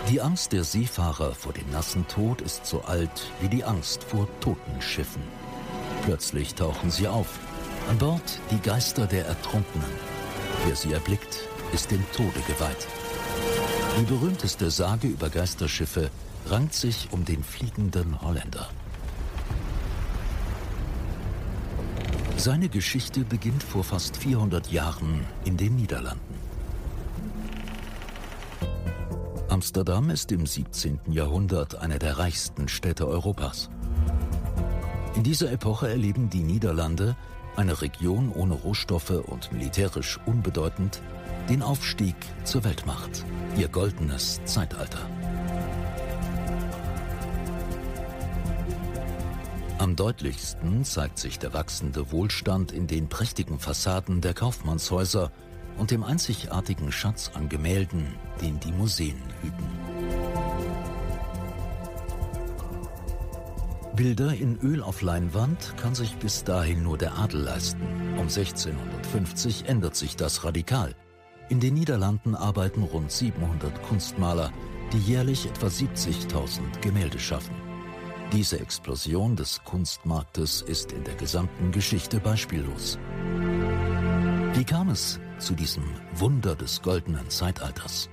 Die Angst der Seefahrer vor dem nassen Tod ist so alt wie die Angst vor toten Schiffen. Plötzlich tauchen sie auf. An Bord die Geister der Ertrunkenen. Wer sie erblickt, ist dem Tode geweiht. Die berühmteste Sage über Geisterschiffe rankt sich um den fliegenden Holländer. Seine Geschichte beginnt vor fast 400 Jahren in den Niederlanden. Amsterdam ist im 17. Jahrhundert eine der reichsten Städte Europas. In dieser Epoche erleben die Niederlande, eine Region ohne Rohstoffe und militärisch unbedeutend, den Aufstieg zur Weltmacht, ihr goldenes Zeitalter. Am deutlichsten zeigt sich der wachsende Wohlstand in den prächtigen Fassaden der Kaufmannshäuser und dem einzigartigen Schatz an Gemälden, den die Museen hüten. Bilder in Öl auf Leinwand kann sich bis dahin nur der Adel leisten. Um 1650 ändert sich das radikal. In den Niederlanden arbeiten rund 700 Kunstmaler, die jährlich etwa 70.000 Gemälde schaffen. Diese Explosion des Kunstmarktes ist in der gesamten Geschichte beispiellos. Wie kam es zu diesem Wunder des goldenen Zeitalters?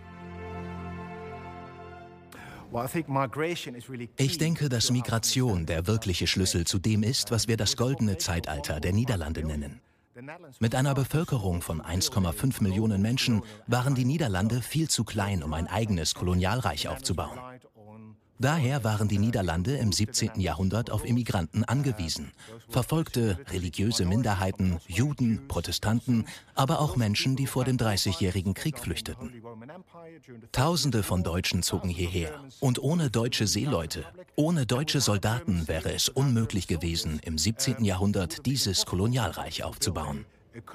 Ich denke, dass Migration der wirkliche Schlüssel zu dem ist, was wir das goldene Zeitalter der Niederlande nennen. Mit einer Bevölkerung von 1,5 Millionen Menschen waren die Niederlande viel zu klein, um ein eigenes Kolonialreich aufzubauen. Daher waren die Niederlande im 17. Jahrhundert auf Immigranten angewiesen. Verfolgte, religiöse Minderheiten, Juden, Protestanten, aber auch Menschen, die vor dem Dreißigjährigen Krieg flüchteten. Tausende von Deutschen zogen hierher. Und ohne deutsche Seeleute, ohne deutsche Soldaten wäre es unmöglich gewesen, im 17. Jahrhundert dieses Kolonialreich aufzubauen.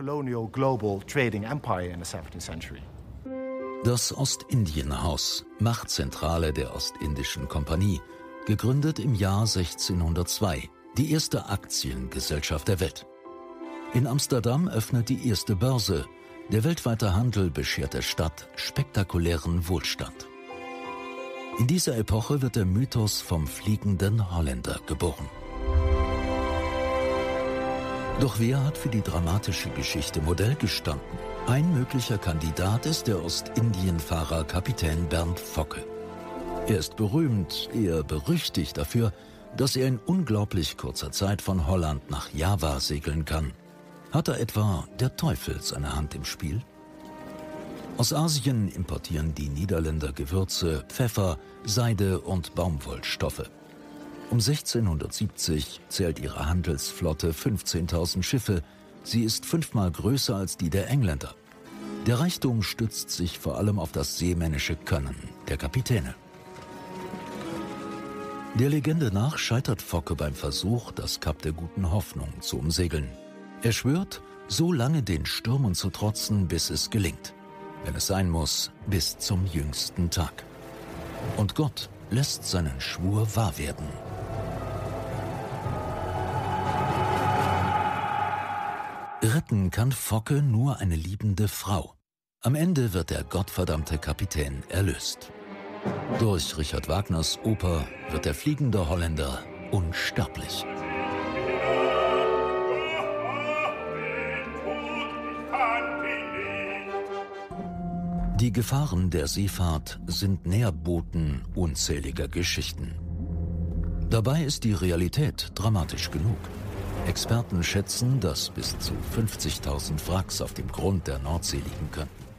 Das Ostindienhaus, Machtzentrale der Ostindischen Kompanie, gegründet im Jahr 1602, die erste Aktiengesellschaft der Welt. In Amsterdam öffnet die erste Börse. Der weltweite Handel beschert der Stadt spektakulären Wohlstand. In dieser Epoche wird der Mythos vom fliegenden Holländer geboren. Doch wer hat für die dramatische Geschichte Modell gestanden? Ein möglicher Kandidat ist der Ostindienfahrer Kapitän Bernd Focke. Er ist berühmt, eher berüchtigt dafür, dass er in unglaublich kurzer Zeit von Holland nach Java segeln kann. Hat da etwa der Teufel seine Hand im Spiel? Aus Asien importieren die Niederländer Gewürze, Pfeffer, Seide und Baumwollstoffe. Um 1670 zählt ihre Handelsflotte 15.000 Schiffe. Sie ist 5-mal größer als die der Engländer. Der Reichtum stützt sich vor allem auf das seemännische Können der Kapitäne. Der Legende nach scheitert Focke beim Versuch, das Kap der Guten Hoffnung zu umsegeln. Er schwört, so lange den Stürmen zu trotzen, bis es gelingt. Wenn es sein muss, bis zum jüngsten Tag. Und Gott lässt seinen Schwur wahr werden. Retten kann Focke nur eine liebende Frau. Am Ende wird der gottverdammte Kapitän erlöst. Durch Richard Wagners Oper wird der fliegende Holländer unsterblich. Die Gefahren der Seefahrt sind Nährboten unzähliger Geschichten. Dabei ist die Realität dramatisch genug. Experten schätzen, dass bis zu 50.000 Wracks auf dem Grund der Nordsee liegen könnten.